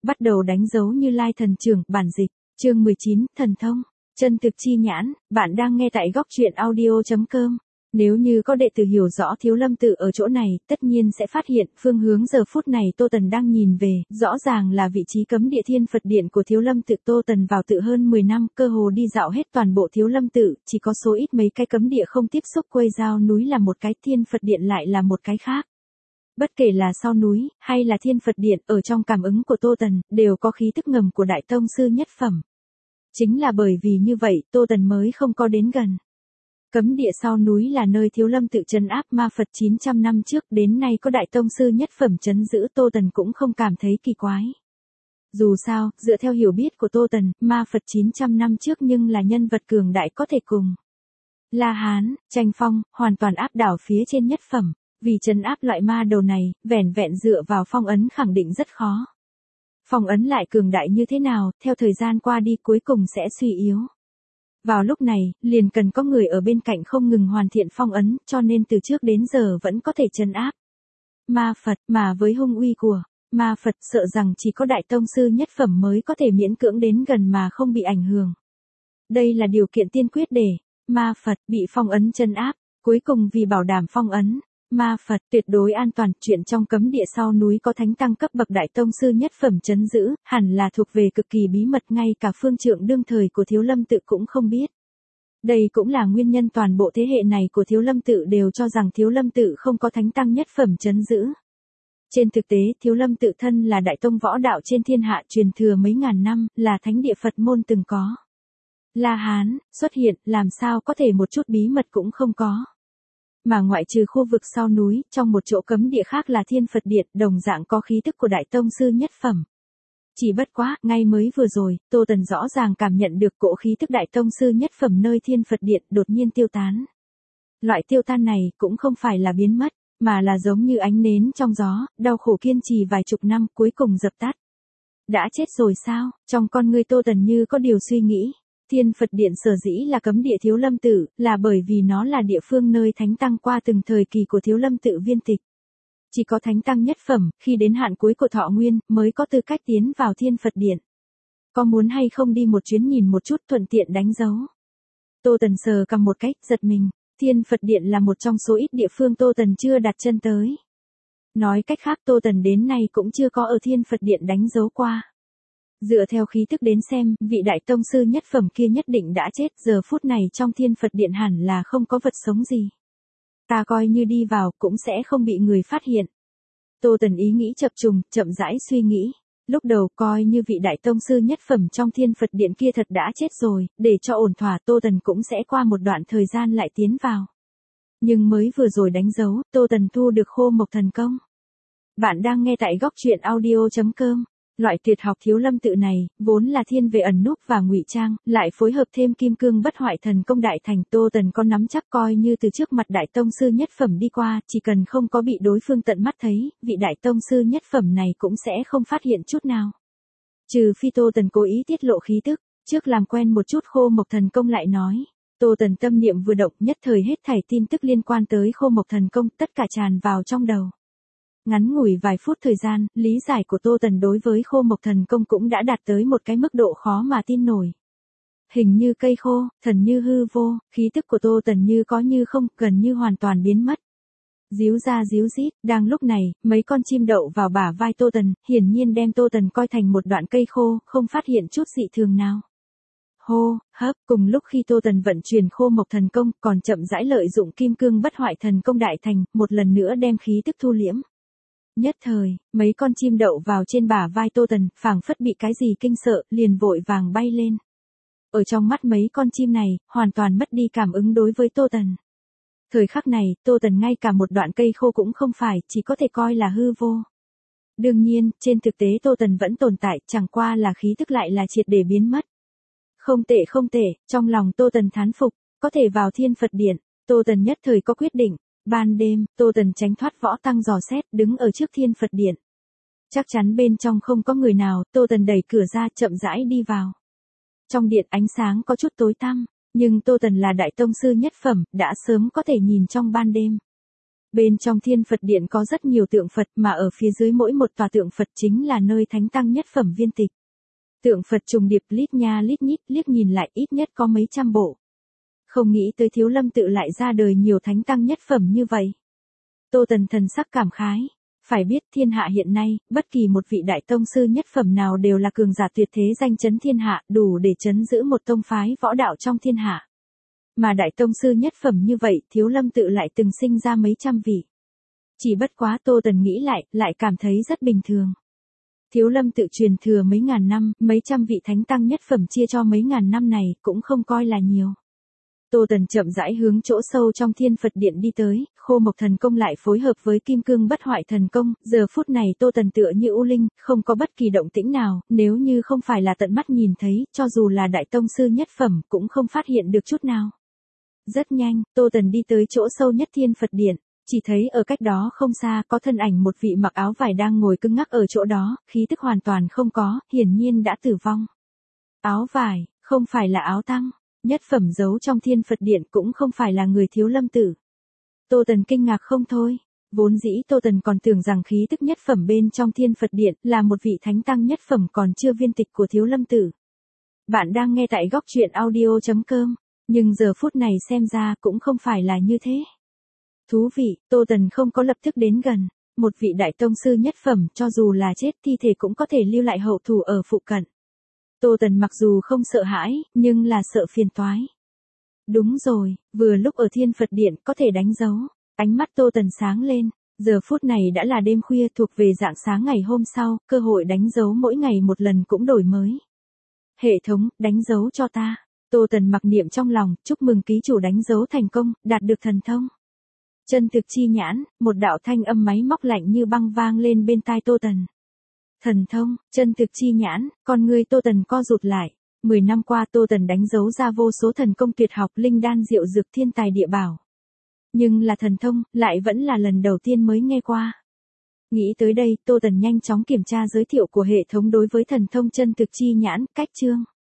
bắt đầu đánh dấu Như Lai thần trưởng, bản dịch, chương 19, thần thông, chân thực chi nhãn, bạn đang nghe tại góc truyện audio.com. Nếu như có đệ tử hiểu rõ Thiếu Lâm tự ở chỗ này, tất nhiên sẽ phát hiện, phương hướng giờ phút này Tô Tần đang nhìn về, rõ ràng là vị trí cấm địa Thiên Phật Điện của Thiếu Lâm tự. Tô Tần vào tự hơn 10 năm, cơ hồ đi dạo hết toàn bộ Thiếu Lâm tự, chỉ có số ít mấy cái cấm địa không tiếp xúc. Quây Giao núi là một cái, Thiên Phật Điện lại là một cái khác. Bất kể là sau núi, hay là Thiên Phật Điện, ở trong cảm ứng của Tô Tần, đều có khí tức ngầm của Đại Tông Sư nhất phẩm. Chính là bởi vì như vậy, Tô Tần mới không có đến gần. Cấm địa sau núi là nơi Thiếu Lâm tự trấn áp ma Phật 900 năm trước, đến nay có Đại Tông Sư nhất phẩm trấn giữ, Tô Tần cũng không cảm thấy kỳ quái. Dù sao, dựa theo hiểu biết của Tô Tần, ma Phật 900 năm trước nhưng là nhân vật cường đại có thể cùng La Hán, tranh phong, hoàn toàn áp đảo phía trên nhất phẩm. Vì trấn áp loại ma đầu này, vẻn vẹn dựa vào phong ấn khẳng định rất khó. Phong ấn lại cường đại như thế nào, theo thời gian qua đi cuối cùng sẽ suy yếu. Vào lúc này, liền cần có người ở bên cạnh không ngừng hoàn thiện phong ấn, cho nên từ trước đến giờ vẫn có thể trấn áp ma Phật, mà với hung uy của ma Phật sợ rằng chỉ có Đại Tông Sư nhất phẩm mới có thể miễn cưỡng đến gần mà không bị ảnh hưởng. Đây là điều kiện tiên quyết để ma Phật bị phong ấn trấn áp. Cuối cùng vì bảo đảm phong ấn ma Phật tuyệt đối an toàn, chuyện trong cấm địa sau núi có thánh tăng cấp bậc Đại Tông Sư nhất phẩm trấn giữ, hẳn là thuộc về cực kỳ bí mật, ngay cả phương trượng đương thời của Thiếu Lâm tự cũng không biết. Đây cũng là nguyên nhân toàn bộ thế hệ này của Thiếu Lâm tự đều cho rằng Thiếu Lâm tự không có thánh tăng nhất phẩm trấn giữ. Trên thực tế, Thiếu Lâm tự thân là đại tông võ đạo trên thiên hạ, truyền thừa mấy ngàn năm, là thánh địa Phật môn từng có. La Hán xuất hiện, làm sao có thể một chút bí mật cũng không có. Mà ngoại trừ khu vực sau núi, trong một chỗ cấm địa khác là Thiên Phật Điện, đồng dạng có khí tức của Đại Tông Sư nhất phẩm. Chỉ bất quá, ngay mới vừa rồi, Tô Tần rõ ràng cảm nhận được cỗ khí tức Đại Tông Sư nhất phẩm nơi Thiên Phật Điện đột nhiên tiêu tán. Loại tiêu tan này cũng không phải là biến mất, mà là giống như ánh nến trong gió, đau khổ kiên trì vài chục năm cuối cùng dập tắt. Đã chết rồi sao? Trong con ngươi Tô Tần như có điều suy nghĩ. Thiên Phật Điện sở dĩ là cấm địa Thiếu Lâm tự, là bởi vì nó là địa phương nơi thánh tăng qua từng thời kỳ của Thiếu Lâm tự viên tịch. Chỉ có thánh tăng nhất phẩm, khi đến hạn cuối của thọ nguyên, mới có tư cách tiến vào Thiên Phật Điện. Có muốn hay không đi một chuyến nhìn một chút, thuận tiện đánh dấu? Tô Tần sờ cầm một cách, giật mình. Thiên Phật Điện là một trong số ít địa phương Tô Tần chưa đặt chân tới. Nói cách khác, Tô Tần đến nay cũng chưa có ở Thiên Phật Điện đánh dấu qua. Dựa theo khí tức đến xem, vị Đại Tông Sư nhất phẩm kia nhất định đã chết, giờ phút này trong Thiên Phật Điện hẳn là không có vật sống gì. Ta coi như đi vào, cũng sẽ không bị người phát hiện. Tô Tần ý nghĩ chập trùng, chậm rãi suy nghĩ. Lúc đầu coi như vị Đại Tông Sư nhất phẩm trong Thiên Phật Điện kia thật đã chết rồi, để cho ổn thỏa Tô Tần cũng sẽ qua một đoạn thời gian lại tiến vào. Nhưng mới vừa rồi đánh dấu, Tô Tần thu được khô mộc thần công. Bạn đang nghe tại góc truyện audio.com. Loại tuyệt học Thiếu Lâm tự này, vốn là thiên về ẩn núp và ngụy trang, lại phối hợp thêm kim cương bất hoại thần công đại thành. Tô Tần có nắm chắc coi như từ trước mặt Đại Tông Sư nhất phẩm đi qua, chỉ cần không có bị đối phương tận mắt thấy, vị Đại Tông Sư nhất phẩm này cũng sẽ không phát hiện chút nào. Trừ phi Tô Tần cố ý tiết lộ khí tức, trước làm quen một chút khô mộc thần công lại nói. Tô Tần tâm niệm vừa động, nhất thời hết thảy tin tức liên quan tới khô mộc thần công, tất cả tràn vào trong đầu. Ngắn ngủi vài phút thời gian, lý giải của Tô Tần đối với khô mộc thần công cũng đã đạt tới một cái mức độ khó mà tin nổi. Hình như cây khô, thần như hư vô, khí tức của Tô Tần như có như không, gần như hoàn toàn biến mất. Díu ra díu dít, đang lúc này, mấy con chim đậu vào bả vai Tô Tần, hiển nhiên đem Tô Tần coi thành một đoạn cây khô, không phát hiện chút dị thường nào. Hô, hấp, cùng lúc khi Tô Tần vận chuyển khô mộc thần công, còn chậm rãi lợi dụng kim cương bất hoại thần công đại thành, một lần nữa đem khí tức thu liễm. Nhất thời, mấy con chim đậu vào trên bả vai Tô Tần, phảng phất bị cái gì kinh sợ, liền vội vàng bay lên. Ở trong mắt mấy con chim này, hoàn toàn mất đi cảm ứng đối với Tô Tần. Thời khắc này, Tô Tần ngay cả một đoạn cây khô cũng không phải, chỉ có thể coi là hư vô. Đương nhiên, trên thực tế Tô Tần vẫn tồn tại, chẳng qua là khí tức lại là triệt để biến mất. Không tệ, trong lòng Tô Tần thán phục, có thể vào Thiên Phật Điện, Tô Tần nhất thời có quyết định. Ban đêm, Tô Tần tránh thoát võ tăng dò xét, đứng ở trước Thiên Phật Điện. Chắc chắn bên trong không có người nào, Tô Tần đẩy cửa ra, chậm rãi đi vào. Trong điện ánh sáng có chút tối tăm, nhưng Tô Tần là Đại Tông Sư nhất phẩm, đã sớm có thể nhìn trong ban đêm. Bên trong Thiên Phật Điện có rất nhiều tượng Phật mà ở phía dưới mỗi một tòa tượng Phật chính là nơi thánh tăng nhất phẩm viên tịch. Tượng Phật trùng điệp lít nha lít nhít, liếc nhìn lại ít nhất có mấy trăm bộ. Không nghĩ tới Thiếu Lâm tự lại ra đời nhiều thánh tăng nhất phẩm như vậy. Tô Tần thần sắc cảm khái. Phải biết thiên hạ hiện nay, bất kỳ một vị đại tông sư nhất phẩm nào đều là cường giả tuyệt thế danh chấn thiên hạ, đủ để chấn giữ một tông phái võ đạo trong thiên hạ. Mà đại tông sư nhất phẩm như vậy, Thiếu Lâm tự lại từng sinh ra mấy trăm vị. Chỉ bất quá Tô Tần nghĩ lại cảm thấy rất bình thường. Thiếu Lâm tự truyền thừa mấy ngàn năm, mấy trăm vị thánh tăng nhất phẩm chia cho mấy ngàn năm này cũng không coi là nhiều. Tô Tần chậm rãi hướng chỗ sâu trong Thiên Phật Điện đi tới, Khô Mộc thần công lại phối hợp với Kim Cương Bất Hoại thần công, giờ phút này Tô Tần tựa như u linh, không có bất kỳ động tĩnh nào, nếu như không phải là tận mắt nhìn thấy, cho dù là đại tông sư nhất phẩm cũng không phát hiện được chút nào. Rất nhanh, Tô Tần đi tới chỗ sâu nhất Thiên Phật Điện, chỉ thấy ở cách đó không xa có thân ảnh một vị mặc áo vải đang ngồi cứng ngắc ở chỗ đó, khí tức hoàn toàn không có, hiển nhiên đã tử vong. Áo vải, không phải là áo tăng. Nhất phẩm giấu trong Thiên Phật Điện cũng không phải là người Thiếu Lâm tự. Tô Tần kinh ngạc không thôi, vốn dĩ Tô Tần còn tưởng rằng khí tức nhất phẩm bên trong Thiên Phật Điện là một vị thánh tăng nhất phẩm còn chưa viên tịch của Thiếu Lâm tự. Bạn đang nghe tại góc truyện audio.com, nhưng giờ phút này xem ra cũng không phải là như thế. Thú vị, Tô Tần không có lập tức đến gần, một vị đại tông sư nhất phẩm cho dù là chết thi thể cũng có thể lưu lại hậu thủ ở phụ cận. Tô Tần mặc dù không sợ hãi, nhưng là sợ phiền toái. Đúng rồi, vừa lúc ở Thiên Phật Điện có thể đánh dấu. Ánh mắt Tô Tần sáng lên, giờ phút này đã là đêm khuya thuộc về rạng sáng ngày hôm sau, cơ hội đánh dấu mỗi ngày một lần cũng đổi mới. Hệ thống, đánh dấu cho ta. Tô Tần mặc niệm trong lòng, chúc mừng ký chủ đánh dấu thành công, đạt được thần thông. Chân thực chi nhãn, một đạo thanh âm máy móc lạnh như băng vang lên bên tai Tô Tần. Thần thông, chân thực chi nhãn, con người Tô Tần co rụt lại. 10 năm qua Tô Tần đánh dấu ra vô số thần công tuyệt học linh đan diệu dược thiên tài địa bảo. Nhưng là thần thông, lại vẫn là lần đầu tiên mới nghe qua. Nghĩ tới đây, Tô Tần nhanh chóng kiểm tra giới thiệu của hệ thống đối với thần thông chân thực chi nhãn, cách chương.